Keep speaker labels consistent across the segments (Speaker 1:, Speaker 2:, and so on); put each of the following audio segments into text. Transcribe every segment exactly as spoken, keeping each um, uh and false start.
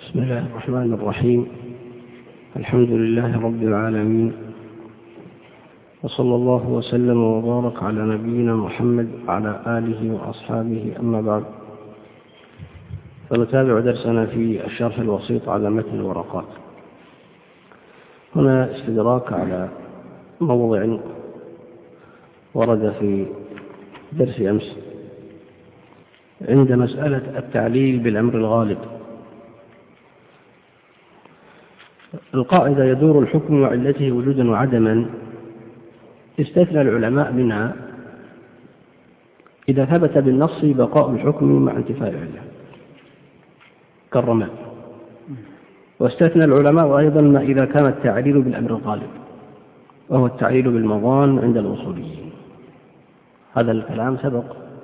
Speaker 1: بسم الله الرحمن الرحيم. الحمد لله رب العالمين، وصلى الله وسلم وبارك على نبينا محمد وعلى آله وأصحابه، أما بعد، فنتابع درسنا في الشرح الوسيط على متن الورقات. هنا استدراك على موضع ورد في درس أمس عند مسألة التعليل بالأمر الغالب. القاعدة يدور الحكم وعلته وجودا وعدما، استثنى العلماء منها إذا ثبت بالنص بقاء الحكم مع انتفاء العلة كالرماد، واستثنى العلماء أيضا ما إذا كان التعليل بالأمر الغالب، وهو التعليل بالمظان عند الأصوليين. هذا الكلام سبق،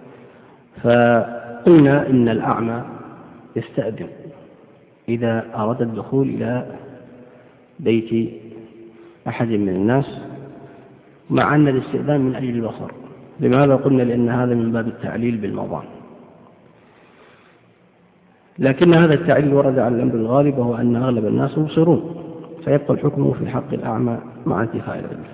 Speaker 1: فقلنا إن الأعمى يستأذن إذا أراد الدخول إلى بيت أحد من الناس، مع أن الاستئذان من أجل البصر. لماذا قلنا؟ لأن هذا من باب التعليل بالمظان، لكن هذا التعليل ورد على الأمر الغالب، وهو أن أغلب الناس مبصرون، فيبقى الحكم في حق الأعمى مع انتفاء العلة.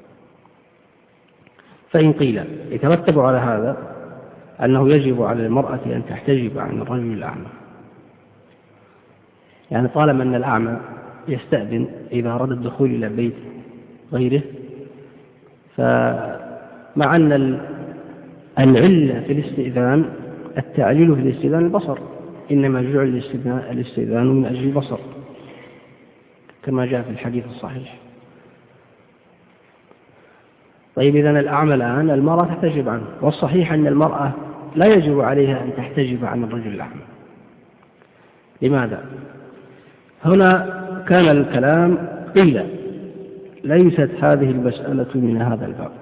Speaker 1: فإن قيل يترتب على هذا أنه يجب على المرأة أن تحتجب عن الرجل الأعمى، يعني طالما أن الأعمى يستأذن إذا أراد الدخول إلى بيت غيره، فمع أن العلة في الاستئذان التعليل في الاستئذان البصر، إنما جعل الاستئذان من أجل البصر كما جاء في الحديث الصحيح. طيب، إذن الأعمى الآن المرأة تحتجب عنه، والصحيح أن المرأة لا يجب عليها أن تحتجب عن الرجل الأعمى. لماذا؟ هنا كان الكلام قيل ليست هذه المسألة من هذا الباب،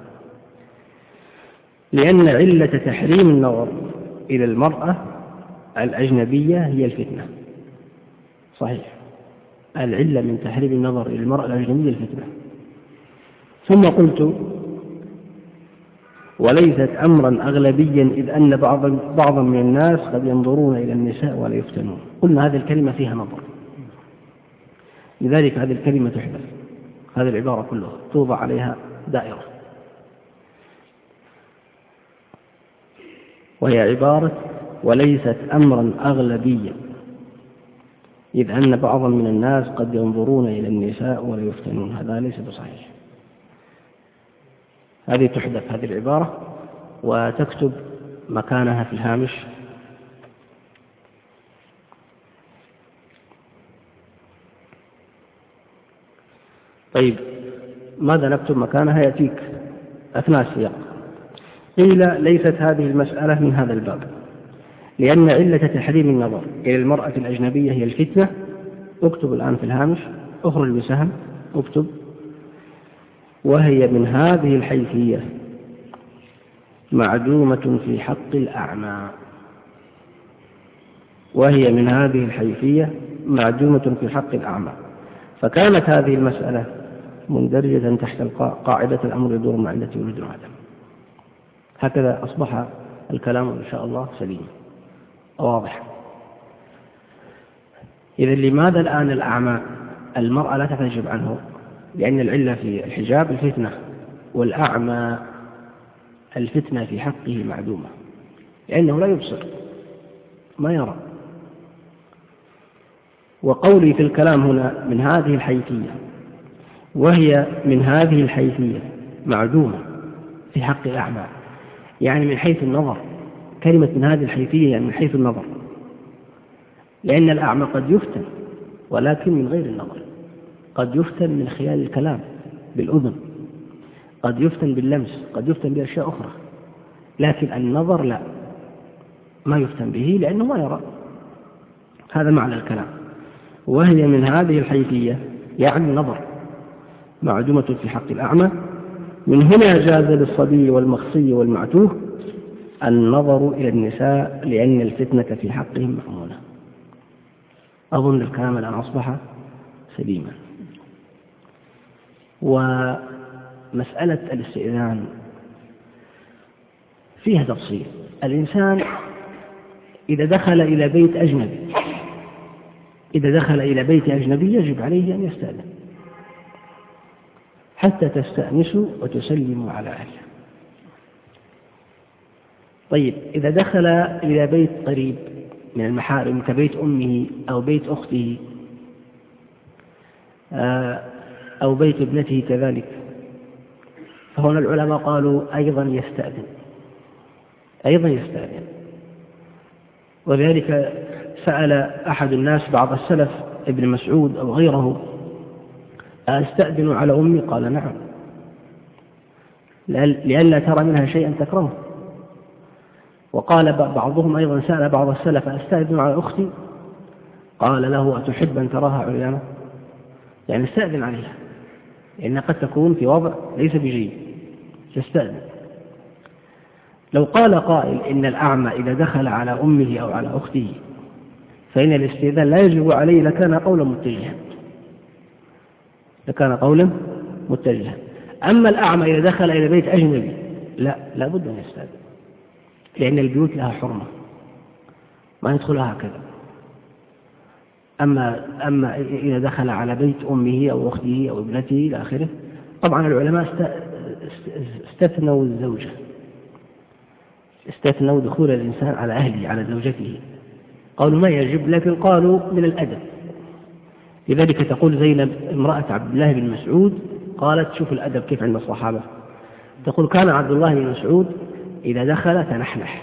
Speaker 1: لأن علة تحريم النظر إلى المرأة الأجنبية هي الفتنة. صحيح، العلة من تحريم النظر إلى المرأة الأجنبية الفتنة. ثم قلت وليست أمرا أغلبيا، إذ أن بعض بعضا من الناس قد ينظرون إلى النساء ولا يفتنون. قلنا هذه الكلمة فيها نظر، لذلك هذه الكلمة تحدث، هذه العبارة كلها توضع عليها دائرة، وهي عبارة وليست أمرا أغلبيا، إذ أن بعضا من الناس قد ينظرون إلى النساء ولا يفتنون. هذا ليس بصحيح. هذه تحدث هذه العبارة وتكتب مكانها في الهامش طيب، ماذا نكتب مكانها؟ يأتيك أثناء السياق. قيل ليست هذه المسألة من هذا الباب، لأن علة تحريم النظر إلى المرأة الأجنبية هي الفتنة. اكتب الآن في الهامش، اخرج بسهم، اكتب وهي من هذه الحيثية معدومة في حق الأعمى. وهي من هذه الحيثية معدومة في حق الأعمى. فكانت هذه المسألة مندرجة تحت قاعدة الأمر يدور مع علة وجود وعدم. هكذا أصبح الكلام إن شاء الله سليم واضح. إذا لماذا الآن الأعمى المرأة لا تحتجب عنه؟ لأن العلة في الحجاب الفتنة، والأعمى الفتنة في حقه معدومة، لأنه لا يبصر، ما يرى. وقولي في الكلام هنا من هذه الحيثية، وهي من هذه الحيثية معدومة في حق الأعمى، يعني من حيث النظر. كلمة من هذه الحيثية يعني من حيث النظر، لأن الأعمى قد يفتن ولكن من غير النظر. قد يفتن من خلال الكلام بالأذن، قد يفتن باللمس، قد يفتن بأشياء أخرى، لكن النظر لا، ما يفتن به لأنه ما يرى. هذا معنى الكلام. وهي من هذه الحيثية يعني النظر معدومة في حق الأعمى. من هنا جاز للصبي والمخصي والمعتوه النظر إلى النساء، لأن الفتنة في حقهم مأمونة. أظن الكلام الآن أصبح سليما. ومسألة الاستئذان فيها تفصيل. الإنسان إذا دخل إلى بيت أجنبي إذا دخل إلى بيت أجنبي يجب عليه أن يستأذن حتى تستأنسوا وتسلموا على أهله. طيب إذا دخل إلى بيت قريب من المحارم كبيت أمه أو بيت أخته أو بيت ابنته كذلك، فهنا العلماء قالوا أيضا يستأذن أيضا يستأذن وذلك سأل أحد الناس بعض السلف ابن مسعود أو غيره: أستأذن على أمي؟ قال: نعم، لئلا ترى منها شيئا تكرهه. وقال بعضهم أيضا سأل بعض السلف: أستأذن على أختي؟ قال له: أتحب أن تراها عريانة؟ يعني استأذن عليها، لأن قد تكون في وضع ليس بجيد، تستأذن. لو قال قائل إن الأعمى إذا دخل على أمه أو على أخته فإن الاستئذان لا يجب عليه لكان قولا متجها لكان قولا متجها أما الأعمى إذا دخل إلى بيت أجنبي لا لا بد أن يستأذن، لأن البيوت لها حرمة ما يدخلها هكذا. أما, أما إذا دخل على بيت أمه أو أخته أو ابنته إلى آخره، طبعا العلماء استثنوا الزوجة، استثنوا دخول الإنسان على أهله على زوجته، قالوا ما يجب، لكن قالوا من الأدب. لذلك تقول زينب امرأة عبد الله بن مسعود، قالت: شوف الأدب كيف عند الصحابة، تقول: كان عبد الله بن مسعود إذا دخل تنحنح،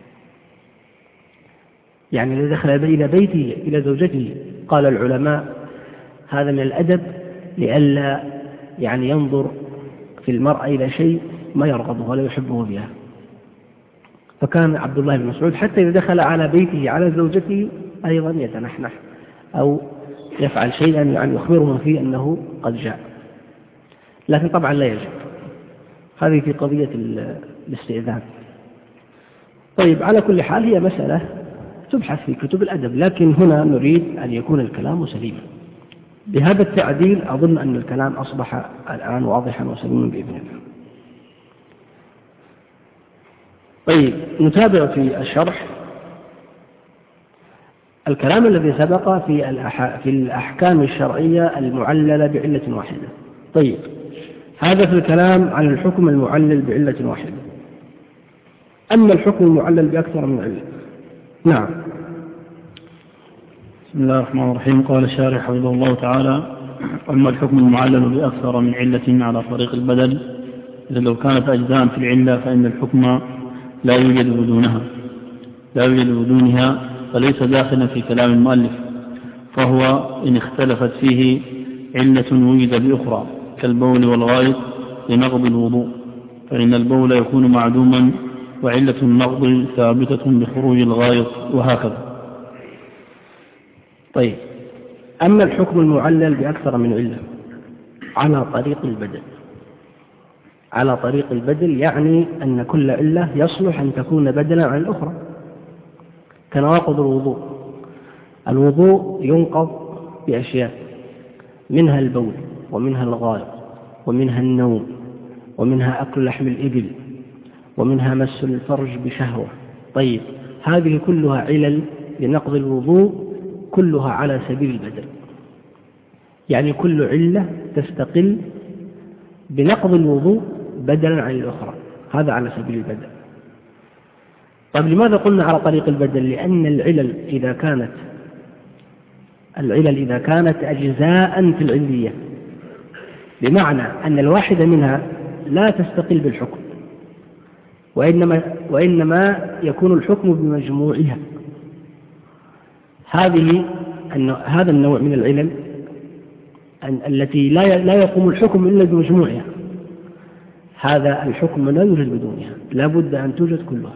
Speaker 1: يعني إذا دخل إلى بيته إلى زوجته. قال العلماء هذا من الأدب لئلا يعني ينظر في المرأة إلى شيء ما يرغبه ولا يحبه بها. فكان عبد الله بن مسعود حتى إذا دخل على بيته على زوجته أيضا يتنحنح أو يفعل شيئا يعني يخبرهم فيه أنه قد جاء، لكن طبعا لا يجب. هذه في قضية الاستئذان. طيب، على كل حال هي مسألة تبحث في كتب الأدب، لكن هنا نريد أن يكون الكلام سليما. بهذا التعديل أظن أن الكلام أصبح الآن واضحا وسليما بإذن الله. طيب، نتابع في الشرح الكلام الذي سبق في في الأحكام الشرعية المعللة بعلة واحدة. طيب، هذا في الكلام عن الحكم المعلل بعلة واحدة. أما الحكم المعلل بأكثر من علة. نعم.
Speaker 2: بسم الله الرحمن الرحيم. قال الشارح حفظه الله تعالى: أما الحكم المعلل بأكثر من علة على طريق البدل، إذا لو كانت أجزاء في العلة فإن الحكم لا يوجد بدونها لا يوجد بدونها فليس داخلا في كلام المؤلف، فهو إن اختلفت فيه علة وجد بأخرى كالبول والغائط لنقض الوضوء، فإن البول يكون معدوما وعلة النقض ثابتة بخروج الغائط، وهكذا.
Speaker 1: طيب، أما الحكم المعلل بأكثر من علة على طريق البدل على طريق البدل يعني أن كل علة يصلح أن تكون بدلا عن الأخرى، كنواقض الوضوء. الوضوء ينقض بأشياء، منها البول ومنها الغائط ومنها النوم ومنها أكل لحم الإبل ومنها مس الفرج بشهوة. طيب، هذه كلها علل لنقض الوضوء، كلها على سبيل البدل، يعني كل علة تستقل بنقض الوضوء بدلا عن الأخرى، هذا على سبيل البدل. طيب، لماذا قلنا على طريق البدل؟ لأن العلل إذا كانت العلل إذا كانت أجزاء في العلية، بمعنى أن الواحدة منها لا تستقل بالحكم، وإنما, وإنما يكون الحكم بمجموعها. هذه هذا النوع من العلل التي لا لا يقوم الحكم إلا بمجموعها، هذا الحكم لا يوجد بدونها، لا بد أن توجد كلها.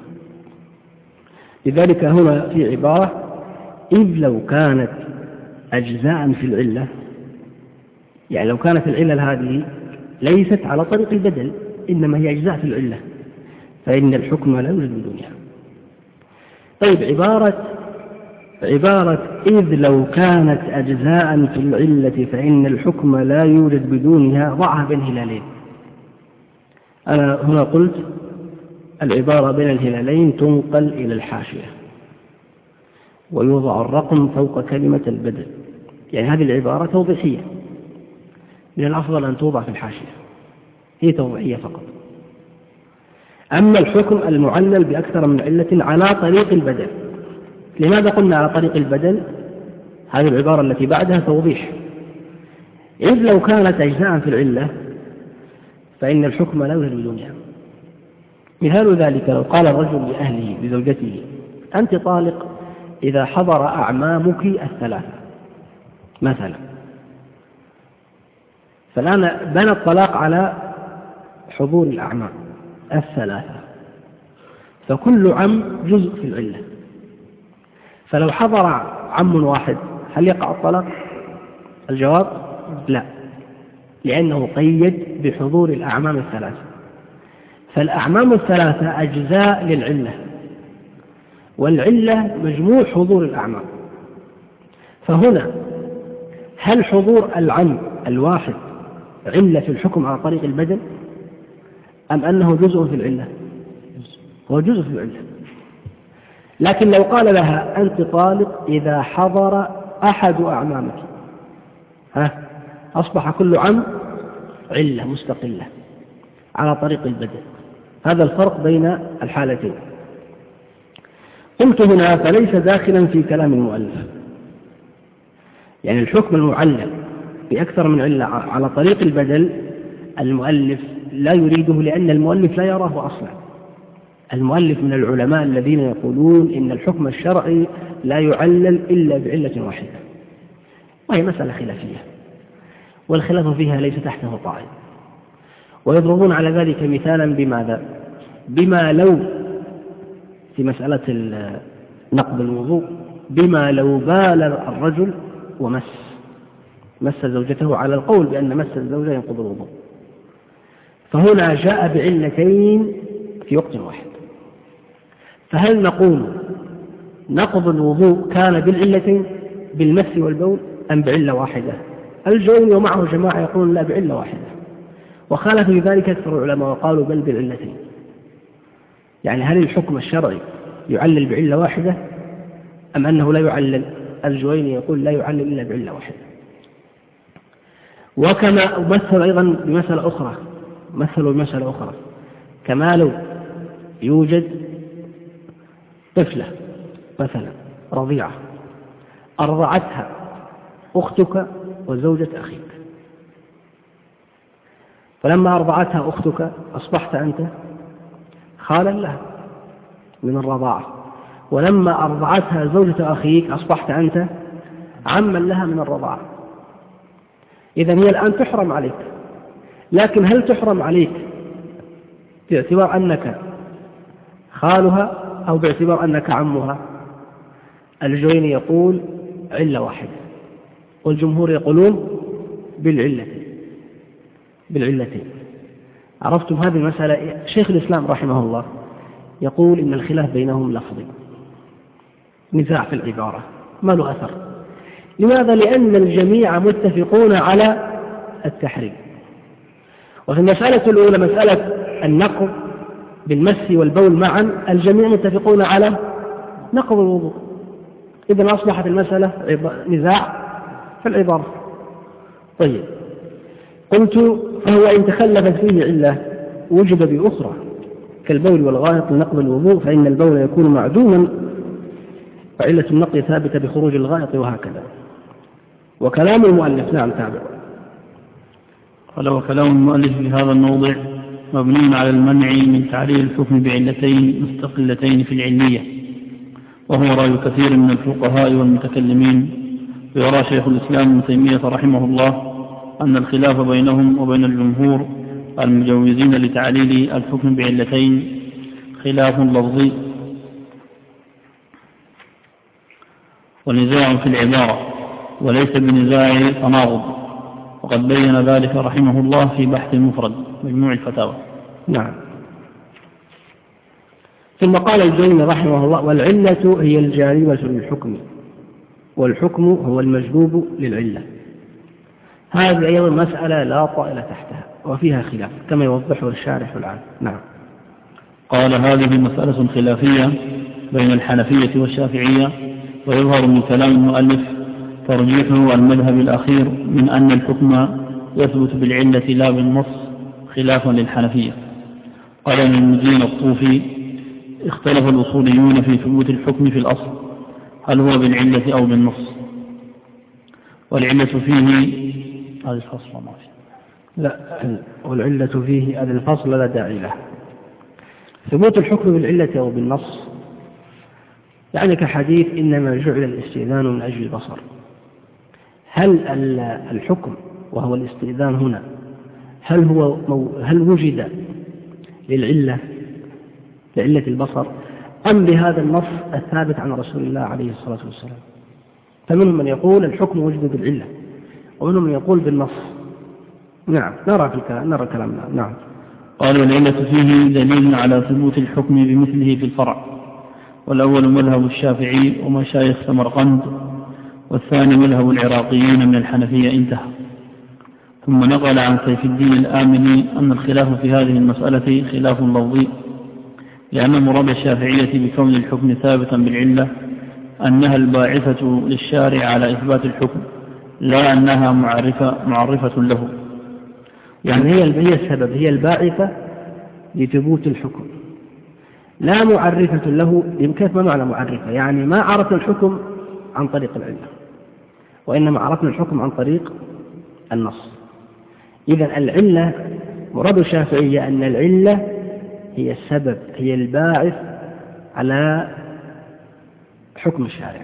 Speaker 1: لذلك هنا في عبارة: إذ لو كانت أجزاء في العلة، يعني لو كانت العلة هذه ليست على طريق البدل إنما هي أجزاء في العلة فإن الحكم لا يوجد بدونها. طيب، عبارة عبارة إذ لو كانت أجزاء في العلة فإن الحكم لا يوجد بدونها ضعها بين هلالين. أنا هنا قلت العبارة بين الهلالين تنقل إلى الحاشية، ويوضع الرقم فوق كلمة البدل. يعني هذه العبارة توضيحية، من الأفضل أن توضع في الحاشية، هي توضيحية فقط. أما الحكم المعلل بأكثر من علة على طريق البدل، لماذا قلنا على طريق البدل؟ هذه العبارة التي بعدها توضيح، إذ لو كانت أجزاء في العلة فإن الحكم لا يوجد بدونها. مثال ذلك لو قال الرجل لأهله لزوجته أنت طالق إذا حضر أعمامك الثلاثة مثلا، فالآن بنى الطلاق على حضور الأعمام الثلاثة، فكل عم جزء في العلة، فلو حضر عم واحد هل يقع الطلاق؟ الجواب لا، لأنه قيد بحضور الأعمام الثلاثة، فالأعمام الثلاثة أجزاء للعلة، والعلة مجموع حضور الأعمام. فهنا هل حضور العم الواحد علة في الحكم على طريق البدل أم أنه جزء في العلة؟ هو جزء في العلة. لكن لو قال لها أنت طالق إذا حضر أحد أعمامك، ها أصبح كل عم علة مستقلة على طريق البدل. هذا الفرق بين الحالتين. قلت هنا فليس داخلا في كلام المؤلف، يعني الحكم المعلل بأكثر من علة على طريق البدل المؤلف لا يريده، لأن المؤلف لا يراه أصلا. المؤلف من العلماء الذين يقولون إن الحكم الشرعي لا يعلل إلا بعلة واحدة، وهي مسألة خلافية، والخلاف فيها ليس تحته طاعن. ويضربون على ذلك مثالا بماذا؟ بما لو في مسألة نقض الوضوء، بما لو بال الرجل ومس مس زوجته، على القول بأن مس الزوجة ينقض الوضوء، فهنا جاء بعلتين في وقت واحد. فهل نقول نقض الوضوء كان بالعلتين بالمس والبول أم بعلة واحدة؟ الجوين ومعه جماعة يقولون لا بعلة واحدة، وخالف بذلك أكثر العلماء وقالوا بل بالعلتين. يعني هل الحكم الشرعي يعلل بعلة واحدة أم أنه لا يعلل؟ الجوين يقول لا يعلل إلا بعلة واحدة. وكما أمثل أيضا بمسألة أخرى، مثلوا بمسألة أخرى، كما لو يوجد طفلة مثلا رضيعة أرضعتها أختك وزوجة أخيك، فلما أرضعتها أختك أصبحت أنت خالا لها من الرضاعة، ولما أرضعتها زوجة أخيك أصبحت أنت عما لها من الرضاعة. إذن هي الآن تحرم عليك، لكن هل تحرم عليك باعتبار أنك خالها أو باعتبار أنك عمها؟ الجويني يقول علة واحدة، والجمهور يقولون بالعلتين بالعلتين. عرفتم هذه المسألة؟ شيخ الإسلام رحمه الله يقول إن الخلاف بينهم لفظي، نزاع في العبارة ما له أثر. لماذا؟ لأن الجميع متفقون على التحريم. وفي المسألة الأولى مسألة النقض بالمس والبول معا الجميع متفقون على نقض الوضوء، إذن أصبحت المسألة نزاع في العبارة. طيب، قلت فهو إن تخلفت فيه علة وجد بأخرى كالبول والغائط لنقض الوضوء، فإن البول يكون معدوما وعلة النقض ثابتة بخروج الغائط، وهكذا. وكلام المؤلف نعم تابع.
Speaker 2: قال وكلام المؤلف في هذا الموضع مبني على المنع من تعليل الحكم بعلتين مستقلتين في العلية، وهو رأي كثير من الفقهاء والمتكلمين. ويرى شيخ الإسلام ابن تيمية رحمه الله أن الخلاف بينهم وبين الجمهور المجوزين لتعليل الحكم بعلتين خلاف لفظي ونزاع في العبارة وليس بنزاع تناقض، وقد بين ذلك رحمه الله في بحث المفرد مجموع الفتاوى.
Speaker 1: نعم. ثم قال الجويني رحمه الله والعلة هي الجالبة للحكم، والحكم هو المجلوب للعلة. هذه أيضا مسألة لا طائل تحتها وفيها خلاف كما يوضحه الشارح الآن. نعم.
Speaker 2: قال هذه مسألة خلافية بين الحنفية والشافعية، ويظهر من كلام المؤلف ترجيحه المذهب الأخير من أن الحكم يثبت بالعلة لا بالنص خلافا للحنفية. قال ابن المدين الطوفي اختلف الأصوليون في ثبوت الحكم في الأصل هل هو بالعلة أو بالنص، والعلة فيه هذا الفصل ما فيه
Speaker 1: لا والعلة فيه هذا الفصل لا داعي له. ثبوت الحكم بالعلة أو بالنص يعني كحديث إنما جعل الاستئذان من أجل البصر. هل الحكم وهو الاستئذان هنا هل هو هل وجد للعلة لعلة البصر أم بهذا النص الثابت عن رسول الله عليه الصلاة والسلام؟ فمنهم من يقول الحكم وجد بالعلة ومنهم من يقول بالنص. نعم نرى في الكلام نرى كلامنا. نعم.
Speaker 2: قال والعلة فيه دليل على ثبوت الحكم بمثله في الفرع، والأول مذهب الشافعي ومشايخ سمرقند، والثاني مذهب العراقيين من الحنفية انتهى. ثم نقل عن سيف الدين الآمني أن الخلاف في هذه المسألة خلاف لفظي، لأن مراد الشافعية بكون الحكم ثابتا بالعلة أنها الباعثة للشارع على إثبات الحكم لا أنها معرفة, معرفة له.
Speaker 1: يعني هي هي السبب، هي الباعثة لثبوت الحكم لا معرفة له. كيف ما معنى معرفة؟ يعني ما عرفنا الحكم عن طريق العلة وإنما عرفنا الحكم عن طريق النص. إذن العلة مراد الشافعية أن العلة هي السبب، هي الباعث على حكم الشارع،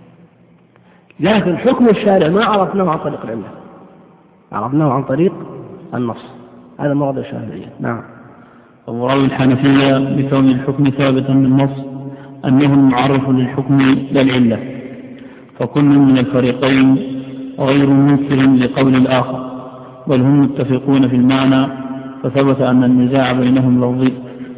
Speaker 1: لكن حكم الشارع ما عرفناه عن طريق العلة، عرفناه عن طريق النص. هذا مراد الشافعية. نعم.
Speaker 2: ومراد الحنفية بكون الحكم ثابتا بالنص أنه معرف للحكم لا العلة، فكل من الفريقين غير منكر لقول الآخر، بل هم متفقون في المعنى، فثبت أن النزاع بينهم لفظي.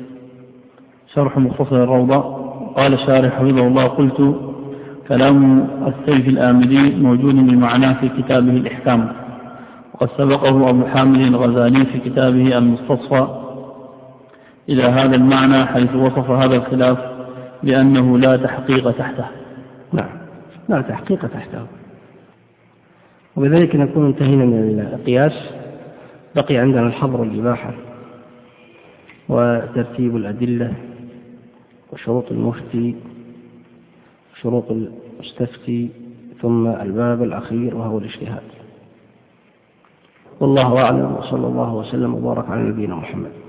Speaker 2: شرح مختصر الروضة. قال شارح حفظه الله قلت كلام السيف الآمدي موجود بمعناه في كتابه الإحكام، وقد سبقه أبو حامد الغزالي في كتابه المستصفى إلى هذا المعنى، حيث وصف هذا الخلاف بأنه لا تحقيق تحته.
Speaker 1: نعم لا تحقيق تحته. وبذلك نكون انتهينا من القياس. بقي عندنا الحظر والإباحة وترتيب الأدلة وشروط المفتي وشروط المستفتي، ثم الباب الأخير وهو الاجتهاد. والله أعلم، وصلى الله وسلم وبارك على نبينا محمد.